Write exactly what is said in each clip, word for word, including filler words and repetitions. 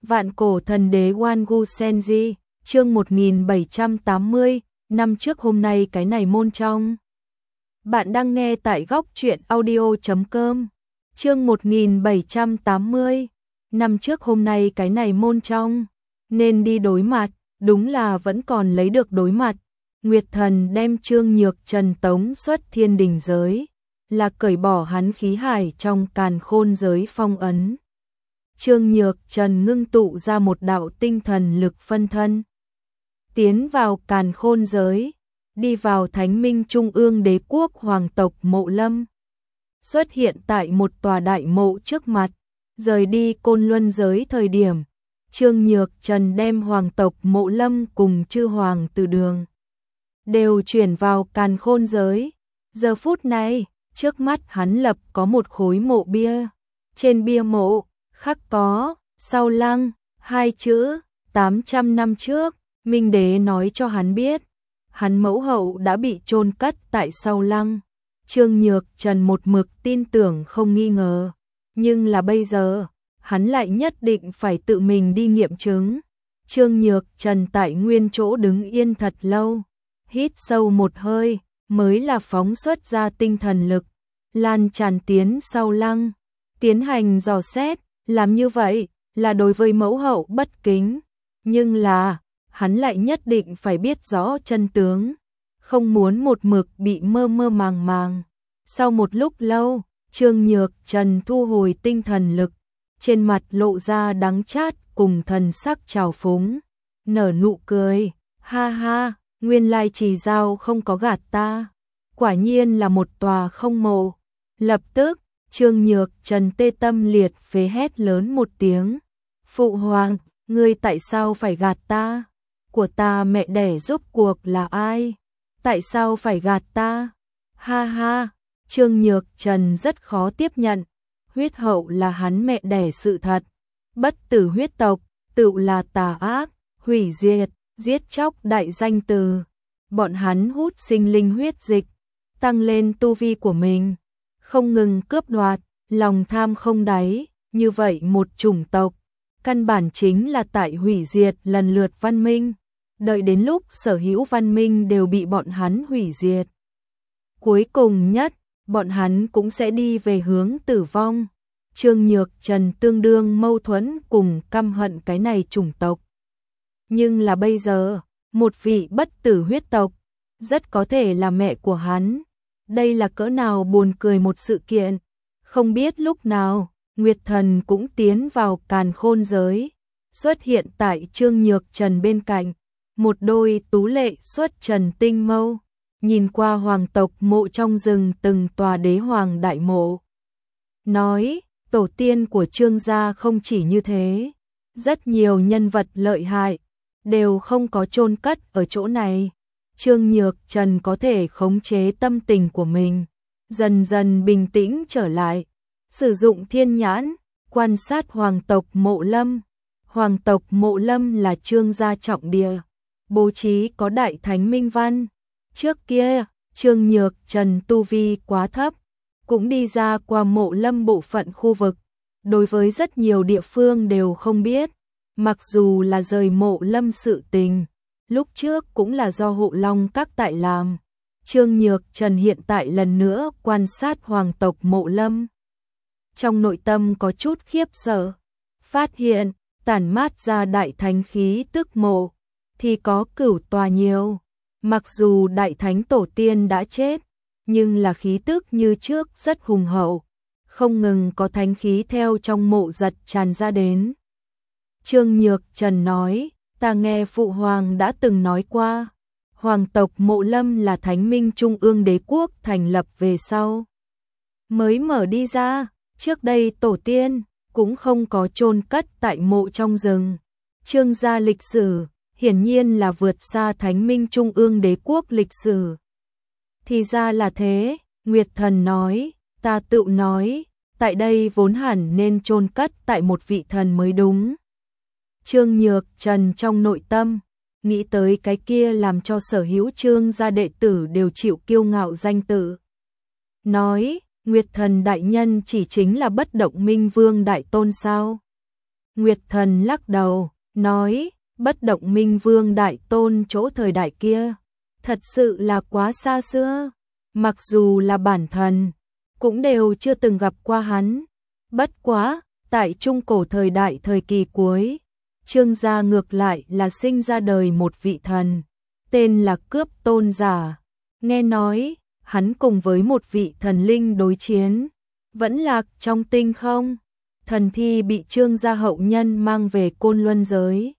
Vạn cổ thần đế Wangu Senji, chương một nghìn bảy trăm tám mươi, năm trước hôm nay cái này môn trong. Bạn đang nghe tại góc truyện audio chấm com, chương một nghìn bảy trăm tám mươi, năm trước hôm nay cái này môn trong, nên đi đối mặt, đúng là vẫn còn lấy được đối mặt. Nguyệt Thần đem Trương Nhược Trần tống xuất thiên đình giới, là cởi bỏ hắn khí hải trong càn khôn giới phong ấn. Trương Nhược Trần ngưng tụ ra một đạo tinh thần lực phân thân, tiến vào càn khôn giới, đi vào Thánh Minh Trung ương Đế quốc hoàng tộc Mộ Lâm, xuất hiện tại một tòa đại mộ trước mặt. Rời đi Côn Luân giới thời điểm, Trương Nhược Trần đem hoàng tộc Mộ Lâm cùng chư hoàng từ đường đều chuyển vào càn khôn giới. Giờ phút này, trước mắt hắn lập có một khối mộ bia, trên bia mộ khắc có Sau Lăng hai chữ. Tám trăm năm trước, Minh Đế nói cho hắn biết, hắn mẫu hậu đã bị chôn cất tại Sau Lăng. Trương Nhược Trần một mực tin tưởng không nghi ngờ, nhưng là bây giờ, hắn lại nhất định phải tự mình đi nghiệm chứng. Trương Nhược Trần tại nguyên chỗ đứng yên thật lâu, hít sâu một hơi, mới là phóng xuất ra tinh thần lực, lan tràn tiến Sau Lăng, tiến hành dò xét. Làm như vậy là đối với mẫu hậu bất kính, nhưng là hắn lại nhất định phải biết rõ chân tướng, không muốn một mực bị mơ mơ màng màng. Sau một lúc lâu, Trương Nhược Trần thu hồi tinh thần lực, trên mặt lộ ra đắng chát cùng thần sắc trào phúng, nở nụ cười, ha ha, nguyên lai Trì Giao không có gạt ta, quả nhiên là một tòa không mộ. Lập tức, Trương Nhược Trần tê tâm liệt phế hét lớn một tiếng, Phụ Hoàng, ngươi tại sao phải gạt ta? Của ta mẹ đẻ rốt cuộc là ai? Tại sao phải gạt ta? Ha ha, Trương Nhược Trần rất khó tiếp nhận, huyết hậu là hắn mẹ đẻ sự thật, bất tử huyết tộc, tự là tà ác, hủy diệt, giết chóc đại danh từ. Bọn hắn hút sinh linh huyết dịch, tăng lên tu vi của mình, không ngừng cướp đoạt, lòng tham không đáy, như vậy một chủng tộc, căn bản chính là tại hủy diệt lần lượt văn minh, đợi đến lúc sở hữu văn minh đều bị bọn hắn hủy diệt. Cuối cùng nhất, bọn hắn cũng sẽ đi về hướng tử vong. Trương Nhược Trần tương đương mâu thuẫn cùng căm hận cái này chủng tộc. Nhưng là bây giờ, một vị bất tử huyết tộc, rất có thể là mẹ của hắn. Đây là cỡ nào buồn cười một sự kiện. Không biết lúc nào, Nguyệt Thần cũng tiến vào càn khôn giới, xuất hiện tại Trương Nhược Trần bên cạnh, một đôi tú lệ xuất trần tinh mâu, nhìn qua hoàng tộc mộ trong rừng từng tòa đế hoàng đại mộ. Nói, tổ tiên của Trương gia không chỉ như thế, rất nhiều nhân vật lợi hại, đều không có chôn cất ở chỗ này. Trương Nhược Trần có thể khống chế tâm tình của mình, dần dần bình tĩnh trở lại, sử dụng thiên nhãn, quan sát hoàng tộc Mộ Lâm. Hoàng tộc Mộ Lâm là Trương gia trọng địa, bố trí có đại thánh minh văn. Trước kia, Trương Nhược Trần tu vi quá thấp, cũng đi ra qua Mộ Lâm bộ phận khu vực, đối với rất nhiều địa phương đều không biết, mặc dù là rời Mộ Lâm sự tình. Lúc trước cũng là do Hộ Long Các tại làm. Trương Nhược Trần hiện tại lần nữa quan sát hoàng tộc Mộ Lâm, trong nội tâm có chút khiếp sợ, phát hiện tản mát ra đại thánh khí tức mộ thì có cửu tòa nhiều. Mặc dù đại thánh tổ tiên đã chết, nhưng là khí tức như trước rất hùng hậu, không ngừng có thánh khí theo trong mộ giật tràn ra đến. Trương Nhược Trần nói, ta nghe Phụ Hoàng đã từng nói qua, hoàng tộc Mộ Lâm là Thánh Minh Trung ương Đế quốc thành lập về sau mới mở đi ra, trước đây tổ tiên cũng không có chôn cất tại mộ trong rừng. Trương gia lịch sử hiển nhiên là vượt xa Thánh Minh Trung ương Đế quốc lịch sử. Thì ra là thế, Nguyệt Thần nói, ta tự nói, tại đây vốn hẳn nên chôn cất tại một vị thần mới đúng. Trương Nhược Trần trong nội tâm, nghĩ tới cái kia làm cho sở hữu Trương gia đệ tử đều chịu kiêu ngạo danh tự. Nói, Nguyệt Thần đại nhân chỉ chính là bất động minh vương đại tôn sao? Nguyệt Thần lắc đầu, nói, Bất Động Minh Vương Đại Tôn chỗ thời đại kia, thật sự là quá xa xưa, mặc dù là bản thần, cũng đều chưa từng gặp qua hắn. Bất quá, tại trung cổ thời đại thời kỳ cuối, Trương gia ngược lại là sinh ra đời một vị thần, tên là Cướp Tôn Giả. Nghe nói, hắn cùng với một vị thần linh đối chiến, vẫn lạc trong tinh không. Thần thi bị Trương gia hậu nhân mang về Côn Luân giới.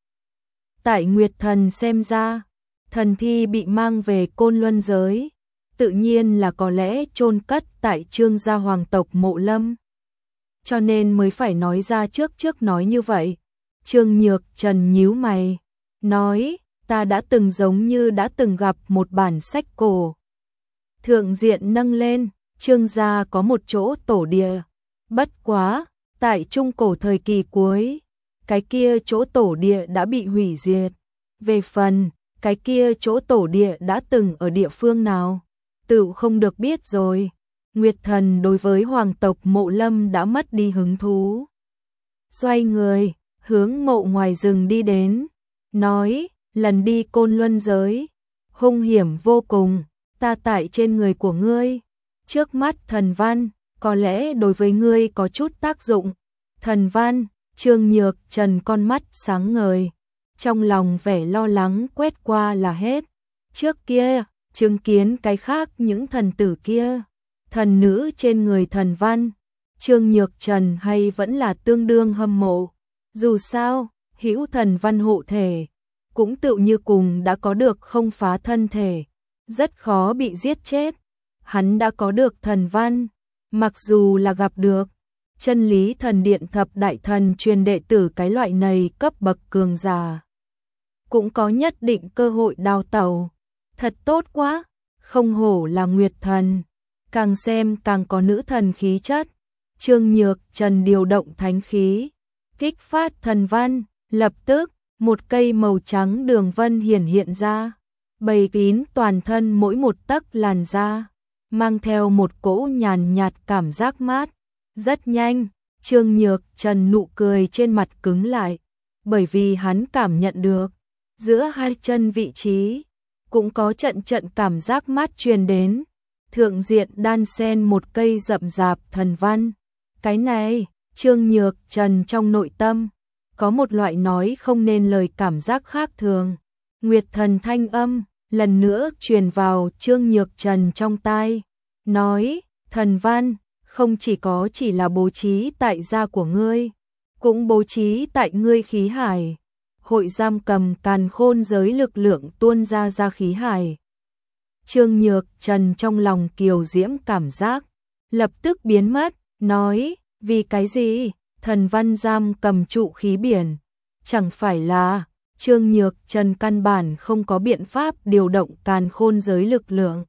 Tại Nguyệt Thần xem ra, thần thi bị mang về Côn Luân giới, tự nhiên là có lẽ chôn cất tại Trương gia hoàng tộc Mộ Lâm. Cho nên mới phải nói ra trước trước nói như vậy. Trương Nhược Trần nhíu mày, nói, ta đã từng giống như đã từng gặp một bản sách cổ. Thượng diện nâng lên, Trương gia có một chỗ tổ địa. Bất quá, tại trung cổ thời kỳ cuối, cái kia chỗ tổ địa đã bị hủy diệt. Về phần, cái kia chỗ tổ địa đã từng ở địa phương nào, tự không được biết rồi. Nguyệt Thần đối với hoàng tộc Mộ Lâm đã mất đi hứng thú. Xoay người, hướng mộ ngoài rừng đi đến, nói, lần đi Côn Luân giới, hung hiểm vô cùng, ta tại trên người của ngươi. Trước mắt thần văn, có lẽ đối với ngươi có chút tác dụng. Thần văn, Trương Nhược Trần con mắt sáng ngời, trong lòng vẻ lo lắng quét qua là hết. Trước kia, chứng kiến cái khác những thần tử kia, thần nữ trên người thần văn, Trương Nhược Trần hay vẫn là tương đương hâm mộ. Dù sao, hữu thần văn hộ thể, cũng tự như cùng đã có được không phá thân thể, rất khó bị giết chết. Hắn đã có được thần văn, mặc dù là gặp được Chân Lý Thần Điện thập đại thần truyền đệ tử cái loại này cấp bậc cường giả, cũng có nhất định cơ hội đào tẩu. Thật tốt quá, không hổ là Nguyệt Thần, càng xem càng có nữ thần khí chất. Trương Nhược Trần điều động thánh khí, kích phát thần văn, lập tức, một cây màu trắng đường vân hiển hiện ra, bày kín toàn thân mỗi một tấc làn da, mang theo một cỗ nhàn nhạt cảm giác mát. Rất nhanh, Trương Nhược Trần nụ cười trên mặt cứng lại, bởi vì hắn cảm nhận được, giữa hai chân vị trí, cũng có trận trận cảm giác mát truyền đến. Thượng diện đan xen một cây rậm rạp thần văn. Cái này, Trương Nhược Trần trong nội tâm, có một loại nói không nên lời cảm giác khác thường. Nguyệt Thần thanh âm, lần nữa truyền vào Trương Nhược Trần trong tai, nói, thần văn, không chỉ có chỉ là bố trí tại gia của ngươi, cũng bố trí tại ngươi khí hải, hội giam cầm càn khôn giới lực lượng tuôn ra ra khí hải. Trương Nhược Trần trong lòng kiều diễm cảm giác, lập tức biến mất, nói, vì cái gì, thần văn giam cầm trụ khí biển, chẳng phải là, Trương Nhược Trần căn bản không có biện pháp điều động càn khôn giới lực lượng.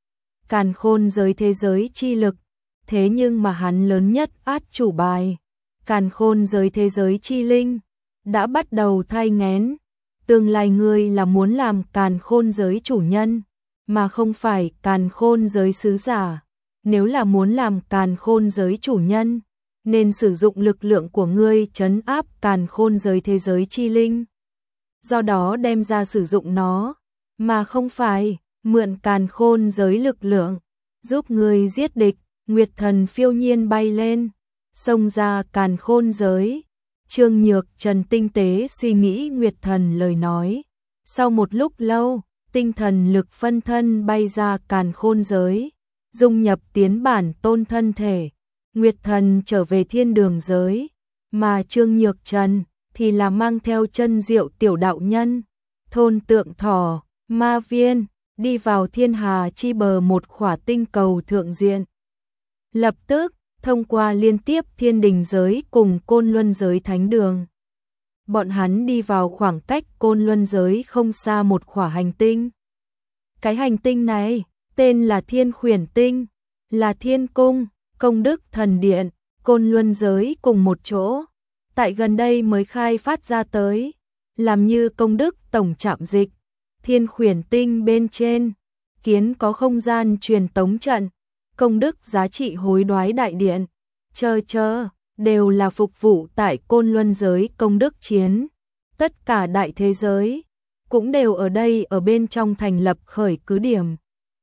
Càn khôn giới thế giới chi lực, thế nhưng mà hắn lớn nhất át chủ bài, càn khôn giới thế giới chi linh, đã bắt đầu thai nghén. Tương lai ngươi là muốn làm càn khôn giới chủ nhân, mà không phải càn khôn giới sứ giả. Nếu là muốn làm càn khôn giới chủ nhân, nên sử dụng lực lượng của ngươi trấn áp càn khôn giới thế giới chi linh. Do đó đem ra sử dụng nó, mà không phải mượn càn khôn giới lực lượng, giúp ngươi giết địch. Nguyệt Thần phiêu nhiên bay lên, xông ra càn khôn giới. Trương Nhược Trần tinh tế suy nghĩ Nguyệt Thần lời nói. Sau một lúc lâu, tinh thần lực phân thân bay ra càn khôn giới, dung nhập tiến bản tôn thân thể. Nguyệt Thần trở về thiên đường giới, mà Trương Nhược Trần thì là mang theo chân diệu tiểu đạo nhân, thôn tượng thỏ, ma viên, đi vào thiên hà chi bờ một khỏa tinh cầu thượng diện. Lập tức, thông qua liên tiếp thiên đình giới cùng côn luân giới thánh đường, bọn hắn đi vào khoảng cách côn luân giới không xa một khỏa hành tinh. Cái hành tinh này, tên là Thiên Khuyển Tinh, là thiên cung, công đức thần điện, côn luân giới cùng một chỗ, tại gần đây mới khai phát ra tới, làm như công đức tổng trạm dịch. Thiên Khuyển Tinh bên trên, kiến có không gian truyền tống trận, công đức giá trị hối đoái đại điện, chờ chờ, đều là phục vụ tại Côn Luân giới công đức chiến. Tất cả đại thế giới cũng đều ở đây ở bên trong thành lập khởi cứ điểm.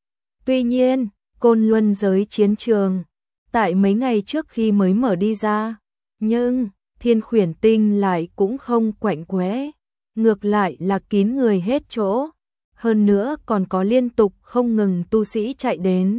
Tuy nhiên, Côn Luân giới chiến trường, tại mấy ngày trước khi mới mở đi ra, nhưng Thiên Khuyển Tinh lại cũng không quạnh quẽ, ngược lại là kín người hết chỗ, hơn nữa còn có liên tục không ngừng tu sĩ chạy đến.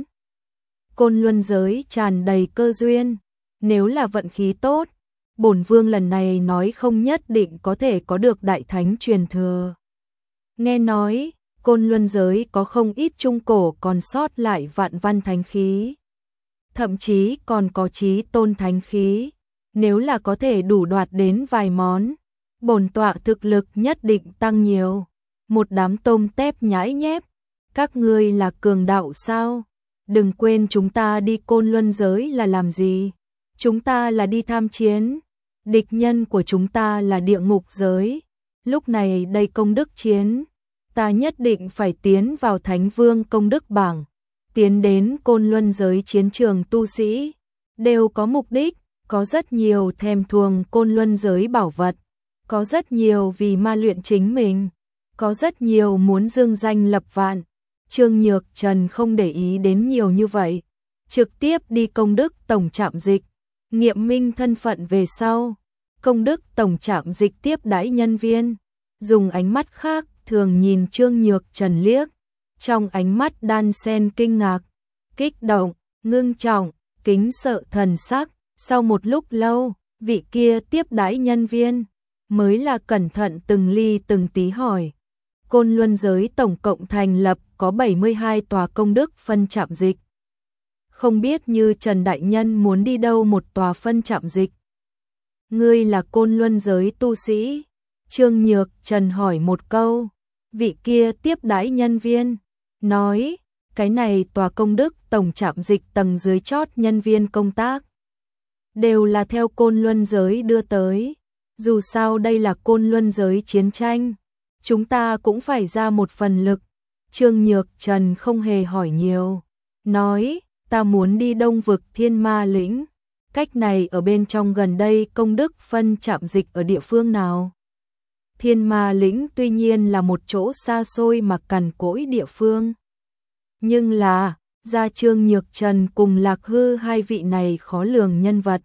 Côn Luân giới tràn đầy cơ duyên, nếu là vận khí tốt, bổn vương lần này nói không nhất định có thể có được đại thánh truyền thừa. Nghe nói, Côn Luân giới có không ít trung cổ còn sót lại vạn văn thánh khí, thậm chí còn có chí tôn thánh khí, nếu là có thể đủ đoạt đến vài món, bổn tọa thực lực nhất định tăng nhiều. Một đám tôm tép nhãi nhép, các ngươi là cường đạo sao? Đừng quên chúng ta đi Côn Luân giới là làm gì? Chúng ta là đi tham chiến, địch nhân của chúng ta là địa ngục giới. Lúc này đây công đức chiến, ta nhất định phải tiến vào Thánh Vương công đức bảng, tiến đến Côn Luân giới chiến trường tu sĩ, đều có mục đích, có rất nhiều thèm thuồng Côn Luân giới bảo vật, có rất nhiều vì ma luyện chính mình, có rất nhiều muốn dương danh lập vạn. Trương Nhược Trần không để ý đến nhiều như vậy, trực tiếp đi công đức tổng trạm dịch, nghiệm minh thân phận về sau. Công đức tổng trạm dịch tiếp đãi nhân viên, dùng ánh mắt khác thường nhìn Trương Nhược Trần liếc, trong ánh mắt đan xen kinh ngạc, kích động, ngưng trọng, kính sợ thần sắc. Sau một lúc lâu, vị kia tiếp đãi nhân viên mới là cẩn thận từng ly từng tí hỏi. Côn Luân giới tổng cộng thành lập có bảy mươi hai tòa công đức phân trạm dịch. Không biết như Trần Đại Nhân muốn đi đâu một tòa phân trạm dịch? Ngươi là Côn Luân giới tu sĩ? Trương Nhược Trần hỏi một câu. Vị kia tiếp đãi nhân viên nói, cái này tòa công đức tổng trạm dịch tầng dưới chót nhân viên công tác đều là theo Côn Luân giới đưa tới. Dù sao đây là Côn Luân giới chiến tranh, chúng ta cũng phải ra một phần lực. Trương Nhược Trần không hề hỏi nhiều, nói, ta muốn đi Đông vực Thiên Ma lĩnh. Cách này ở bên trong gần đây công đức phân trạm dịch ở địa phương nào? Thiên Ma lĩnh tuy nhiên là một chỗ xa xôi mà cằn cỗi địa phương, nhưng là gia Trương Nhược Trần cùng Lạc Hư hai vị này khó lường nhân vật,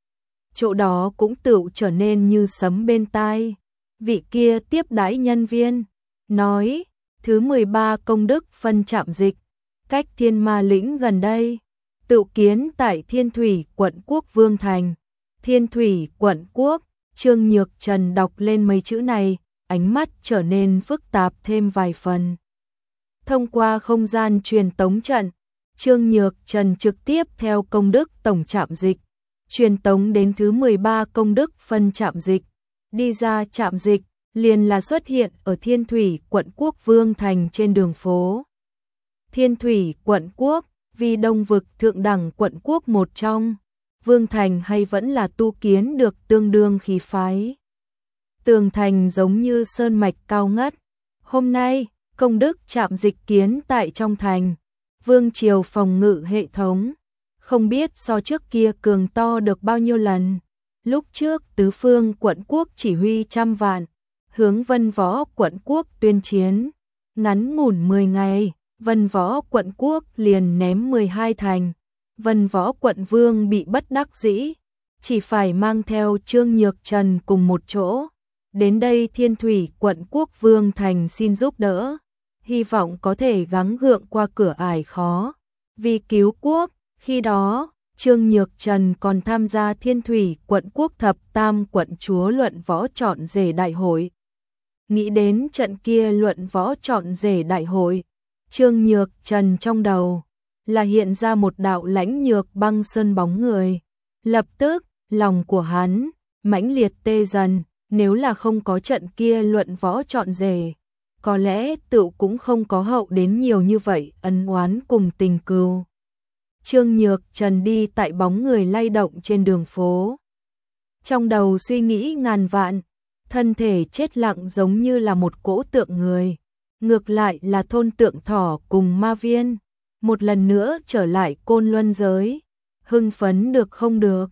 chỗ đó cũng tựu trở nên như sấm bên tai. Vị kia tiếp đãi nhân viên nói, thứ mười ba công đức phân trạm dịch, cách Thiên Ma lĩnh gần đây, tựu kiến tại Thiên Thủy quận quốc Vương Thành. Thiên Thủy quận quốc. Trương Nhược Trần đọc lên mấy chữ này, ánh mắt trở nên phức tạp thêm vài phần. Thông qua không gian truyền tống trận, Trương Nhược Trần trực tiếp theo công đức tổng trạm dịch, truyền tống đến thứ mười ba công đức phân trạm dịch. Đi ra trạm dịch, liền là xuất hiện ở Thiên Thủy quận quốc Vương Thành trên đường phố. Thiên Thủy quận quốc, vì đông vực thượng đẳng quận quốc một trong, Vương Thành hay vẫn là tu kiến được tương đương khí phái. Tường thành giống như sơn mạch cao ngất. Hôm nay, công đức trạm dịch kiến tại trong thành. Vương triều phòng ngự hệ thống, không biết so trước kia cường to được bao nhiêu lần. Lúc trước tứ phương quận quốc chỉ huy trăm vạn, hướng Vân Võ quận quốc tuyên chiến. Ngắn ngủn mười ngày, Vân Võ quận quốc liền ném mười hai thành. Vân Võ quận vương bị bất đắc dĩ, chỉ phải mang theo Trương Nhược Trần cùng một chỗ. Đến đây Thiên Thủy quận quốc Vương Thành xin giúp đỡ, hy vọng có thể gắng gượng qua cửa ải khó. Vì cứu quốc, khi đó, Trương Nhược Trần còn tham gia Thiên Thủy quận quốc thập tam quận chúa luận võ chọn rể đại hội. Nghĩ đến trận kia luận võ chọn rể đại hội, Trương Nhược Trần trong đầu là hiện ra một đạo lãnh nhược băng sơn bóng người. Lập tức, lòng của hắn mãnh liệt tê dần, nếu là không có trận kia luận võ chọn rể, có lẽ tựu cũng không có hậu đến nhiều như vậy ân oán cùng tình cừu. Trương Nhược Trần đi tại bóng người lay động trên đường phố, trong đầu suy nghĩ ngàn vạn, thân thể chết lặng giống như là một cỗ tượng người. Ngược lại là thôn Tượng Thỏ cùng Ma Viên một lần nữa trở lại Côn Luân giới, hưng phấn được không được.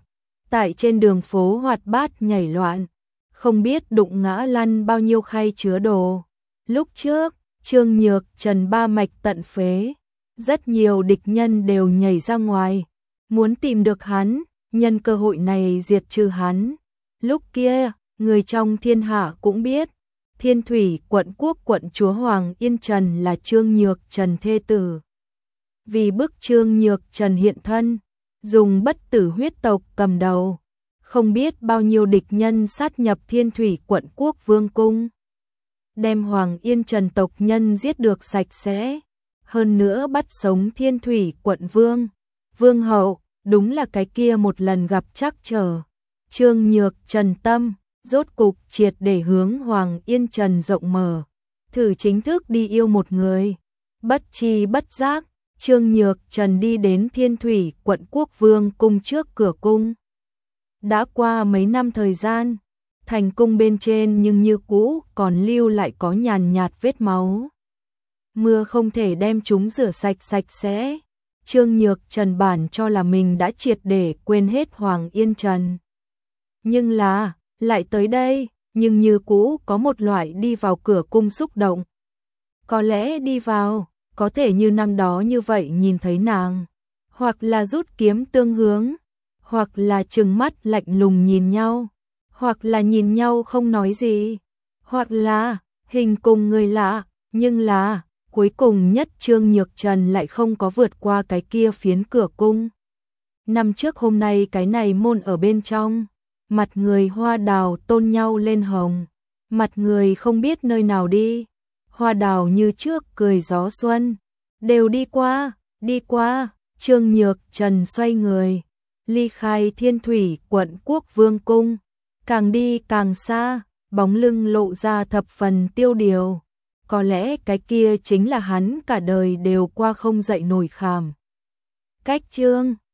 tại trên đường phố hoạt bát nhảy loạn, không biết đụng ngã lăn bao nhiêu khay chứa đồ. Lúc trước, Trương Nhược Trần ba mạch tận phế, rất nhiều địch nhân đều nhảy ra ngoài, muốn tìm được hắn, nhân cơ hội này diệt trừ hắn. Lúc kia, người trong thiên hạ cũng biết, Thiên Thủy quận quốc quận chúa Hoàng Yên Trần là Trương Nhược Trần thê tử. Vì bức Trương Nhược Trần hiện thân, dùng bất tử huyết tộc cầm đầu, không biết bao nhiêu địch nhân sát nhập Thiên Thủy quận quốc vương cung, đem Hoàng Yên Trần tộc nhân giết được sạch sẽ, hơn nữa bắt sống Thiên Thủy quận vương, vương hậu, đúng là cái kia một lần gặp trắc trở. Trương Nhược Trần tâm, rốt cục triệt để hướng Hoàng Yên Trần rộng mở, thử chính thức đi yêu một người. Bất chi bất giác, Trương Nhược Trần đi đến Thiên Thủy quận quốc vương cung trước cửa cung. Đã qua mấy năm thời gian, thành cung bên trên nhưng như cũ còn lưu lại có nhàn nhạt vết máu. Mưa không thể đem chúng rửa sạch sạch sẽ. Trương Nhược Trần bản cho là mình đã triệt để quên hết Hoàng Yên Trần. Nhưng là, lại tới đây, nhưng như cũ có một loại đi vào cửa cung xúc động. Có lẽ đi vào, có thể như năm đó như vậy nhìn thấy nàng, hoặc là rút kiếm tương hướng, hoặc là trừng mắt lạnh lùng nhìn nhau, hoặc là nhìn nhau không nói gì, hoặc là hình cùng người lạ, nhưng là cuối cùng nhất Trương Nhược Trần lại không có vượt qua cái kia phiến cửa cung. Năm trước hôm nay cái này môn ở bên trong, mặt người hoa đào tôn nhau lên hồng, mặt người không biết nơi nào đi, hoa đào như trước cười gió xuân, đều đi qua, đi qua. Trương Nhược Trần xoay người, ly khai Thiên Thủy quận quốc vương cung, càng đi càng xa, bóng lưng lộ ra thập phần tiêu điều. Có lẽ cái kia chính là hắn cả đời đều qua không dậy nổi khảm. Cách chương